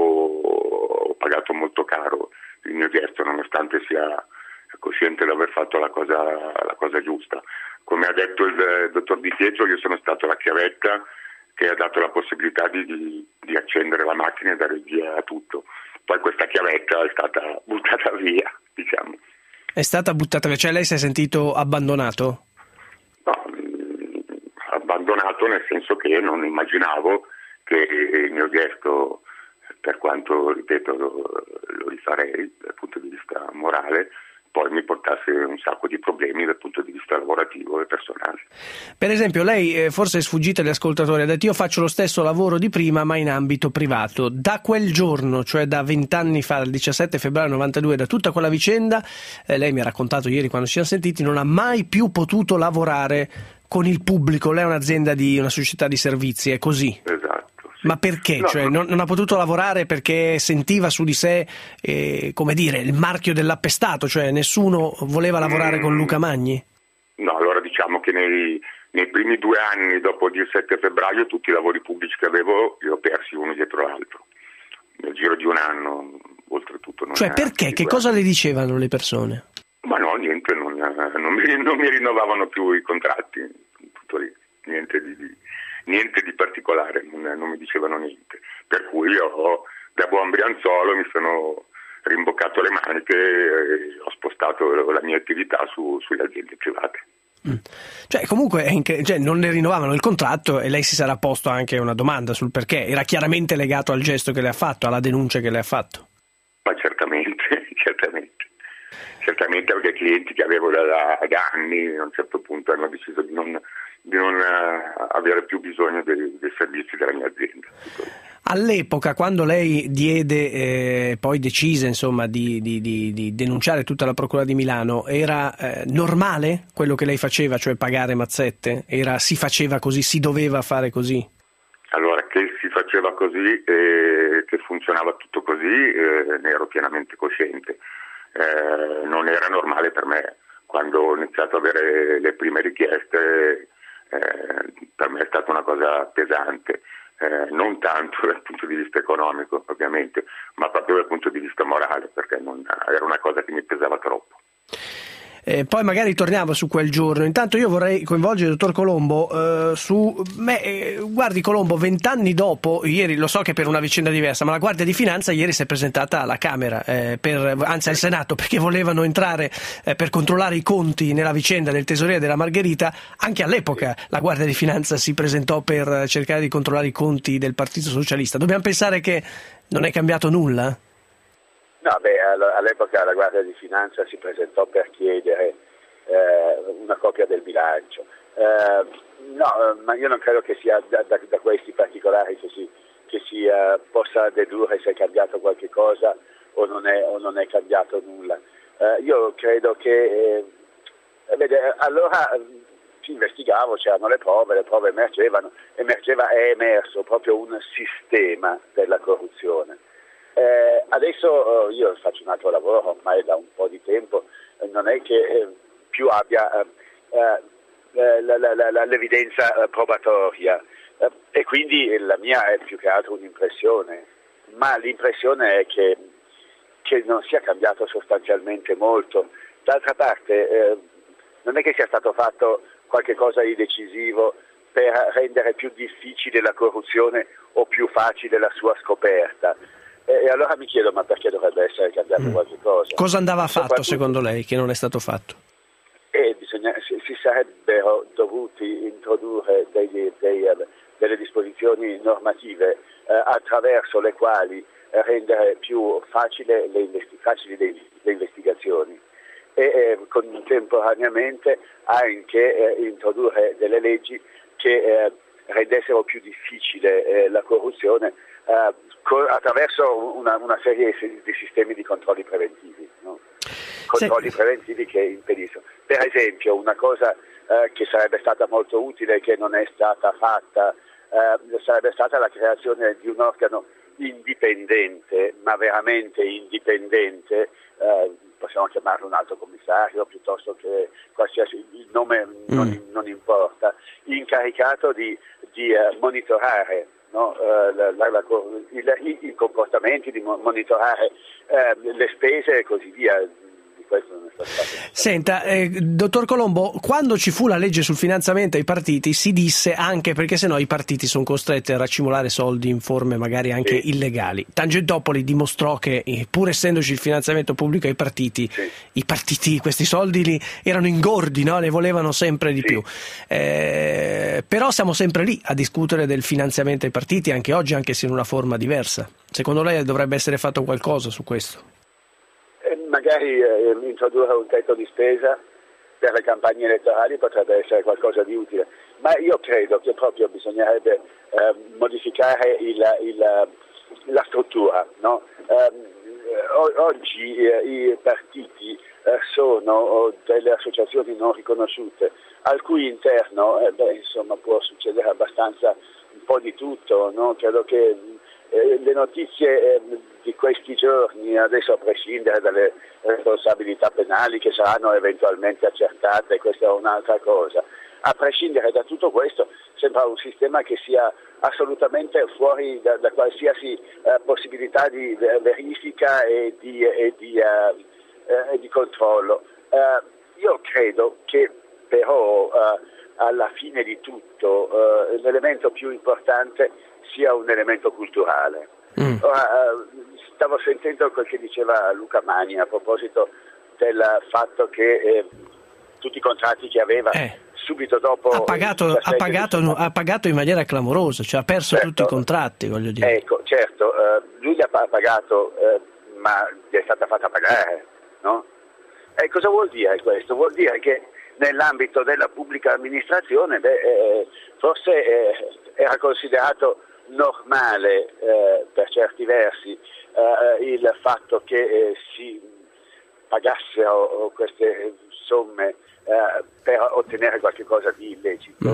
ho pagato molto caro il mio gesto, nonostante sia cosciente di aver fatto la cosa giusta. Come ha detto il dottor Di Pietro, io sono stato la chiavetta che ha dato la possibilità di accendere la macchina e dare il via a tutto. Poi questa chiavetta è stata buttata via, diciamo. È stata buttata via, cioè lei si è sentito abbandonato? No, abbandonato nel senso che non immaginavo che il mio gesto, per quanto, ripeto, lo rifarei dal punto di vista morale, poi mi portasse un sacco di problemi dal punto di vista lavorativo e personale. Per esempio, lei forse è sfuggita agli ascoltatori, ha detto io faccio lo stesso lavoro di prima ma in ambito privato. Da quel giorno, cioè da 20 anni fa, il 17 febbraio 92, da tutta quella vicenda, lei mi ha raccontato ieri quando ci siamo sentiti, non ha mai più potuto lavorare con il pubblico. Lei è un'azienda di una società di servizi, è così? Esatto. Sì. Ma perché? No, cioè, non ha potuto lavorare perché sentiva su di sé, come dire, il marchio dell'appestato, cioè nessuno voleva lavorare con Luca Magni? No, allora diciamo che nei primi 2 anni dopo il 17 febbraio tutti i lavori pubblici che avevo li ho persi uno dietro l'altro, nel giro di un anno, oltretutto. Cioè perché? Che cosa le dicevano le persone? Ma no, niente, non mi rinnovavano più i contratti, tutto lì, niente di particolare, non mi dicevano niente, per cui io da buon brianzolo mi sono rimboccato le maniche e ho spostato la mia attività sulle aziende private. Cioè comunque non le rinnovavano il contratto e lei si sarà posto anche una domanda sul perché. Era chiaramente legato al gesto che le ha fatto, alla denuncia che le ha fatto. Ma certamente perché clienti che avevo da anni a un certo punto hanno deciso di non avere più bisogno dei servizi della mia azienda. All'epoca, quando lei poi decise insomma di denunciare tutta la Procura di Milano, era normale quello che lei faceva, cioè pagare mazzette? Si faceva così, si doveva fare così? Allora, che si faceva così e che funzionava tutto così ne ero pienamente cosciente. Non era normale per me, quando ho iniziato ad avere le prime richieste, per me è stata una cosa pesante, non tanto dal punto di vista economico ovviamente, ma proprio dal punto di vista morale, perché era una cosa che mi pesava troppo. Poi magari torniamo su quel giorno. Intanto io vorrei coinvolgere il dottor Colombo guardi Colombo, 20 anni dopo, ieri, lo so che per una vicenda diversa, ma la Guardia di Finanza ieri si è presentata alla Camera, anzi al Senato, perché volevano entrare per controllare i conti nella vicenda del tesoriere della Margherita. Anche all'epoca la Guardia di Finanza si presentò per cercare di controllare i conti del Partito Socialista. Dobbiamo pensare che non è cambiato nulla? No, all'epoca la Guardia di Finanza si presentò per chiedere una copia del bilancio. Ma io non credo che sia da questi particolari che si possa dedurre se è cambiato qualche cosa o non è cambiato nulla. Io credo che allora si investigava, c'erano le prove è emerso proprio un sistema della corruzione. Adesso io faccio un altro lavoro ormai da un po' di tempo, non è che più abbia l'evidenza probatoria e quindi la mia è più che altro un'impressione, ma l'impressione è che non sia cambiato sostanzialmente molto. D'altra parte non è che sia stato fatto qualche cosa di decisivo per rendere più difficile la corruzione o più facile la sua scoperta. E allora mi chiedo, ma perché dovrebbe essere cambiato qualche cosa? Cosa andava fatto secondo lei che non è stato fatto? Si sarebbero dovuti introdurre delle disposizioni normative attraverso le quali rendere più facili le investigazioni e contemporaneamente anche introdurre delle leggi che rendessero più difficile la corruzione attraverso una serie di sistemi di controlli preventivi, no? Controlli preventivi che impediscono. Per esempio, una cosa che sarebbe stata molto utile e che non è stata fatta sarebbe stata la creazione di un organo indipendente, ma veramente indipendente, possiamo chiamarlo un alto commissario piuttosto che qualsiasi, il nome non importa, incaricato di monitorare, no? I comportamenti, di monitorare le spese e così via. Questo non è stato fatto. Senta, dottor Colombo, quando ci fu la legge sul finanziamento ai partiti si disse anche perché sennò i partiti sono costretti a racimolare soldi in forme magari anche illegali. Tangentopoli dimostrò che pur essendoci il finanziamento pubblico ai partiti, i partiti questi soldi li erano ingordi, no? Ne volevano sempre di più. Però siamo sempre lì a discutere del finanziamento ai partiti anche oggi, anche se in una forma diversa. Secondo lei dovrebbe essere fatto qualcosa su questo? Magari introdurre un tetto di spesa per le campagne elettorali potrebbe essere qualcosa di utile, ma io credo che proprio bisognerebbe modificare la struttura, no? Oggi i partiti sono delle associazioni non riconosciute, al cui interno può succedere abbastanza un po' di tutto, no? Credo che le notizie di questi giorni, adesso a prescindere dalle responsabilità penali che saranno eventualmente accertate, questa è un'altra cosa, a prescindere da tutto questo sembra un sistema che sia assolutamente fuori da qualsiasi possibilità di verifica e di controllo. Io credo che però alla fine di tutto l'elemento più importante sia un elemento culturale. Ora, stavo sentendo quel che diceva Luca Magni a proposito del fatto che tutti i contratti che aveva subito dopo ha pagato in maniera clamorosa, cioè ha perso tutti i contratti, voglio dire. Ecco, certo, lui li ha pagato, ma gli è stata fatta pagare, no? E cosa vuol dire questo? Vuol dire che nell'ambito della pubblica amministrazione forse era considerato normale per certi versi il fatto che si pagassero queste somme per ottenere qualche cosa di illecito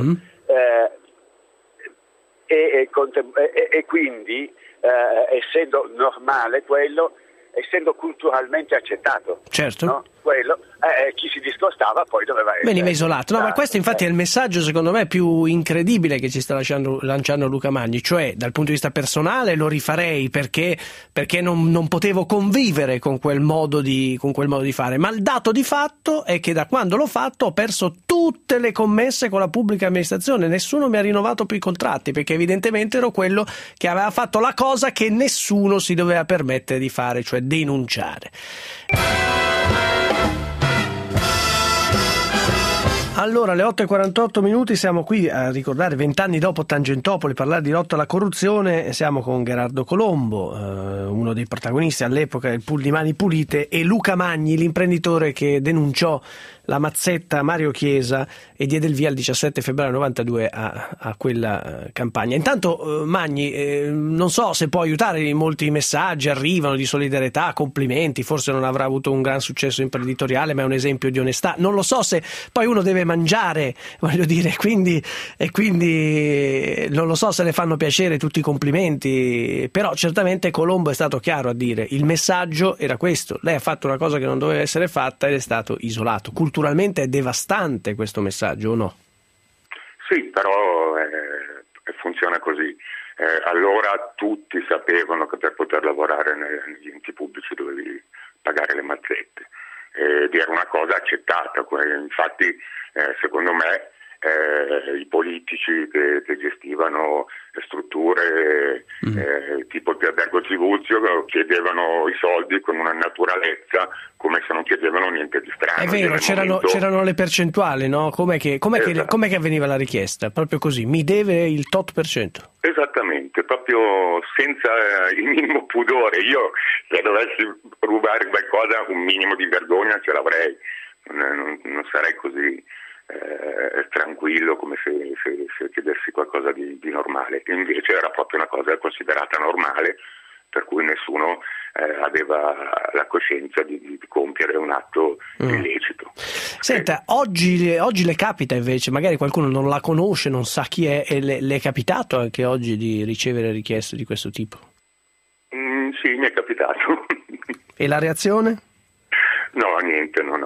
e quindi essendo normale quello, essendo culturalmente accettato, certo. no? quello, chi si discostava poi veniva isolato. No, ma questo infatti è il messaggio secondo me più incredibile che ci sta lanciando Luca Magni, cioè dal punto di vista personale lo rifarei perché non potevo convivere con quel modo di fare, ma il dato di fatto è che da quando l'ho fatto ho perso tutte le commesse con la pubblica amministrazione, nessuno mi ha rinnovato più i contratti perché evidentemente ero quello che aveva fatto la cosa che nessuno si doveva permettere di fare, cioè denunciare. Allora, alle 8:48 siamo qui a ricordare 20 anni dopo Tangentopoli, parlare di lotta alla corruzione. Siamo con Gherardo Colombo, uno dei protagonisti all'epoca del pool di Mani Pulite, e Luca Magni, l'imprenditore che denunciò la mazzetta Mario Chiesa e diede il via il 17 febbraio 92 a quella campagna. Intanto Magni, non so se può aiutare, molti messaggi arrivano di solidarietà, complimenti, forse non avrà avuto un gran successo imprenditoriale ma è un esempio di onestà, non lo so se poi uno deve mangiare, voglio dire, quindi non lo so se le fanno piacere tutti i complimenti, però certamente Colombo è stato chiaro a dire il messaggio era questo: lei ha fatto una cosa che non doveva essere fatta ed è stato isolato. Culturalmente è devastante questo messaggio, o no? Sì, però funziona così. Allora tutti sapevano che per poter lavorare negli enti pubblici dovevi pagare le mazzette ed era una cosa accettata. Infatti secondo me i politici che gestivano le strutture tipo il Albergo Tribuzio chiedevano i soldi con una naturalezza come se non chiedevano niente di strano. È vero, c'erano le percentuali, no? Com'è che avveniva la richiesta? Proprio così, mi deve il tot %. Esattamente, proprio senza il minimo pudore. Io se dovessi rubare qualcosa un minimo di vergogna ce l'avrei, non sarei così tranquillo come se chiedessi qualcosa di normale. Invece era proprio una cosa considerata normale, per cui nessuno aveva la coscienza di compiere un atto illecito. Senta, oggi le capita invece, magari qualcuno non la conosce, non sa chi è, e le è capitato anche oggi di ricevere richieste di questo tipo? Sì, mi è capitato. E la reazione? No, niente, non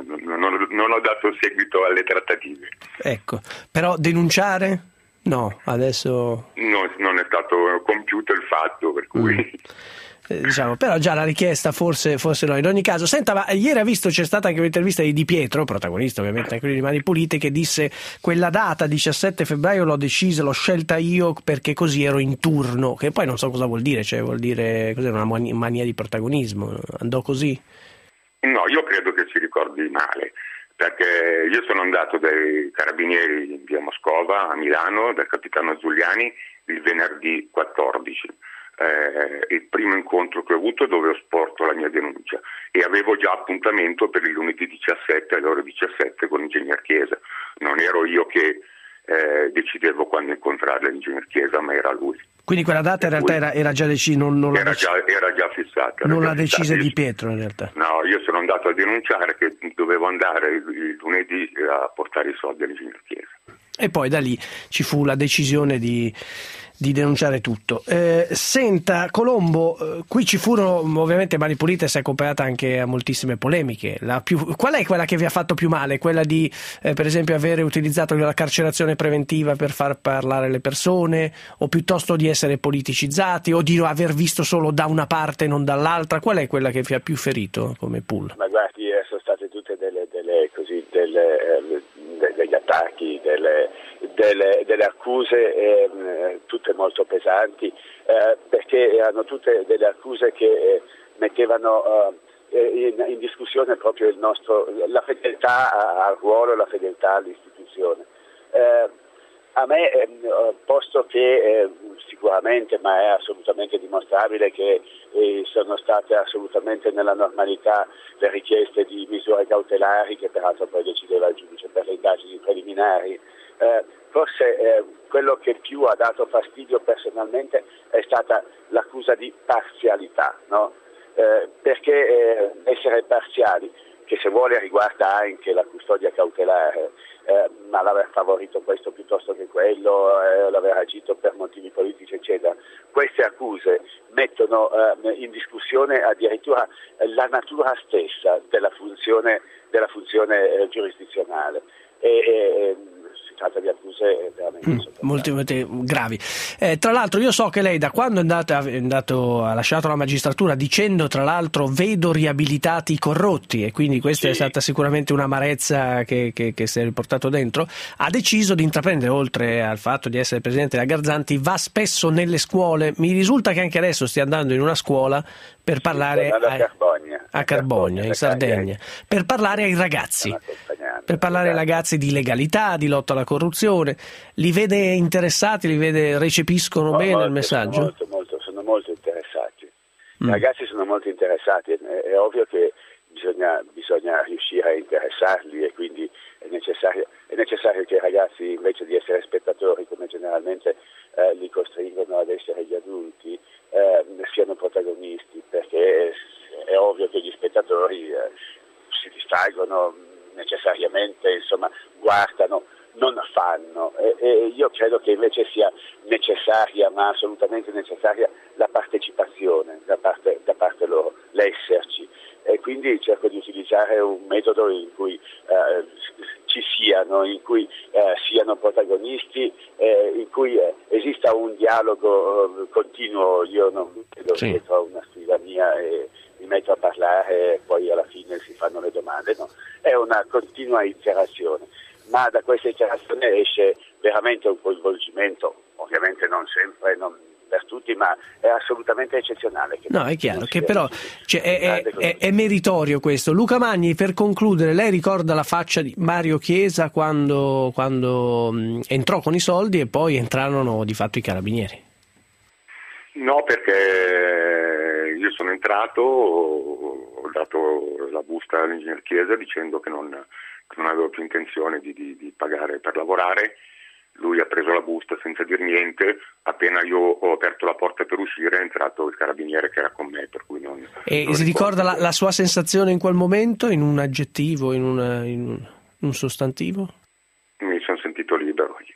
ho dato seguito alle trattative. Ecco, però denunciare? No, adesso... No, non è stato compiuto il fatto, per cui... Diciamo, però già la richiesta forse no. In ogni caso, senta, ma ieri ha visto, c'è stata anche un'intervista di Di Pietro, protagonista ovviamente anche lui di Mani Pulite, che disse: quella data 17 febbraio l'ho scelta io perché così ero in turno, che poi non so cosa vuol dire, cioè vuol dire cos'era, una mania di protagonismo, andò così? No, io credo che si ricordi male, perché io sono andato dai carabinieri in via Moscova a Milano, dal capitano Giuliani, il venerdì 14. Il primo incontro che ho avuto dove ho sporto la mia denuncia e avevo già appuntamento per il lunedì 17 alle ore 17 con l'ingegner Chiesa. Non ero io che decidevo quando incontrare l'ingegner Chiesa, ma era lui. Quindi quella data in realtà era già decisa, era già fissata. Non l'ha decisa Di Pietro in realtà. No, io sono andato a denunciare che dovevo andare il lunedì a portare i soldi all'ingegner Chiesa. E poi da lì ci fu la decisione di denunciare tutto. Senta, Colombo, qui ci furono, ovviamente Mani Pulite si è accompagnata anche a moltissime polemiche. Qual è quella che vi ha fatto più male? Quella di, per esempio, avere utilizzato la carcerazione preventiva per far parlare le persone, o piuttosto di essere politicizzati, o di aver visto solo da una parte e non dall'altra? Qual è quella che vi ha più ferito come pool? Ma guardi, sono state tutte degli attacchi, delle accuse, tutte molto pesanti, perché erano tutte delle accuse che mettevano in discussione proprio la fedeltà al ruolo e la fedeltà all'istituzione. A me, posto che sicuramente, ma è assolutamente dimostrabile che sono state assolutamente nella normalità le richieste di misure cautelari, che peraltro poi decideva il giudice per le indagini preliminari, forse quello che più ha dato fastidio personalmente è stata l'accusa di parzialità, no? Perché essere parziali? che se vuole riguarda anche la custodia cautelare, ma l'aver favorito questo piuttosto che quello, l'aver agito per motivi politici eccetera. Queste accuse mettono in discussione addirittura la natura stessa della funzione giurisdizionale. Si tratta di accuse veramente molto gravi. Tra l'altro io so che lei da quando ha lasciato la magistratura dicendo tra l'altro vedo riabilitati i corrotti, e quindi questa è stata sicuramente un'amarezza che si è riportato dentro, ha deciso di intraprendere, oltre al fatto di essere presidente della Garzanti, va spesso nelle scuole. Mi risulta che anche adesso stia andando in una scuola per parlare a Carbogna, in Sardegna, per parlare ai ragazzi, ai ragazzi di legalità, di lotta alla corruzione. Li vede interessati, recepiscono bene il messaggio? Sono molto interessati. I ragazzi sono molto interessati, è ovvio che bisogna riuscire a interessarli, e quindi è necessario che i ragazzi, invece di essere spettatori come generalmente li costringono ad essere gli adulti, siano protagonisti, perché è ovvio che gli spettatori si distraggono necessariamente, insomma guardano, non fanno, e io credo che invece sia necessaria, ma assolutamente necessaria, la partecipazione da parte loro, l'esserci, e quindi cerco di utilizzare un metodo in cui ci siano, in cui siano protagonisti, in cui esista un dialogo continuo. Io non vedo dietro a una scrivania e mi metto a parlare e poi alla fine si fanno le domande, no? È una continua interazione, ma da questa interazione esce veramente un coinvolgimento, ovviamente non sempre, non per tutti, ma è assolutamente eccezionale. No, è chiaro che però è meritorio questo. Luca Magni, per concludere, lei ricorda la faccia di Mario Chiesa quando entrò con i soldi e poi entrarono di fatto i carabinieri? No, perché io sono entrato, ho dato la busta all'ingegner Chiesa dicendo che non avevo più intenzione di pagare per lavorare. Lui ha preso la busta senza dir niente. Appena io ho aperto la porta per uscire è entrato il carabiniere che era con me, per cui non. E si ricorda la sua sensazione in quel momento, in un aggettivo, in un sostantivo? Mi sono sentito libero io.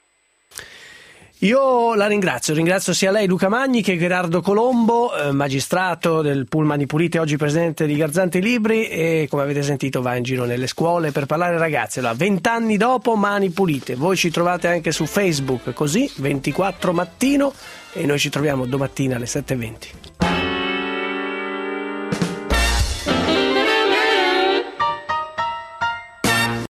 Io la ringrazio sia lei Luca Magni che Gerardo Colombo, magistrato del pool Mani Pulite, oggi presidente di Garzanti Libri, e come avete sentito va in giro nelle scuole per parlare ai ragazzi. Allora, 20 anni dopo Mani Pulite, voi ci trovate anche su Facebook, così 24 mattino, e noi ci troviamo domattina alle 7:20.